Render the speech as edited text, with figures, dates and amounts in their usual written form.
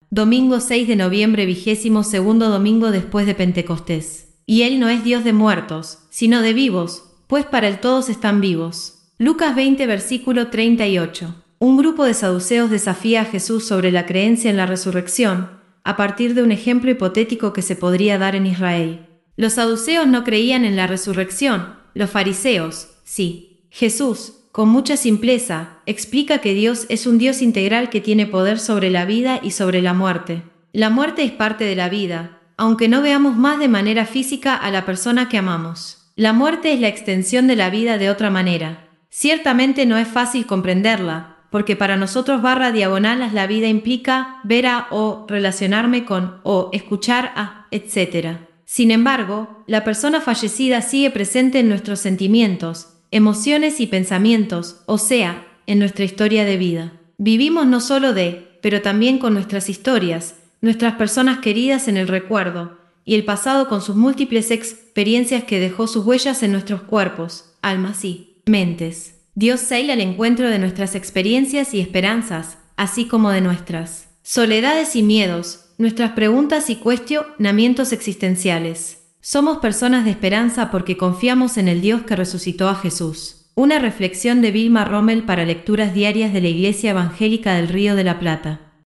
Domingo 6 de noviembre, 22º domingo después de Pentecostés. Y Él no es Dios de muertos, sino de vivos, pues para Él todos están vivos. Lucas 20, versículo 38. Un grupo de saduceos desafía a Jesús sobre la creencia en la resurrección, a partir de un ejemplo hipotético que se podría dar en Israel. Los saduceos no creían en la resurrección, los fariseos, sí. Jesús, con mucha simpleza, explica que Dios es un Dios integral que tiene poder sobre la vida y sobre la muerte. La muerte es parte de la vida, aunque no veamos más de manera física a la persona que amamos. La muerte es la extensión de la vida de otra manera. Ciertamente no es fácil comprenderla, porque para nosotros /diagonal la vida implica ver a o relacionarme con o escuchar a, etc. Sin embargo, la persona fallecida sigue presente en nuestros sentimientos, emociones y pensamientos, o sea, en nuestra historia de vida. Vivimos no solo pero también con nuestras historias, nuestras personas queridas en el recuerdo, y el pasado con sus múltiples experiencias que dejó sus huellas en nuestros cuerpos, almas y mentes. Dios sale al encuentro de nuestras experiencias y esperanzas, así como de nuestras soledades y miedos, nuestras preguntas y cuestionamientos existenciales. Somos personas de esperanza porque confiamos en el Dios que resucitó a Jesús. Una reflexión de Vilma Rommel para lecturas diarias de la Iglesia Evangélica del Río de la Plata.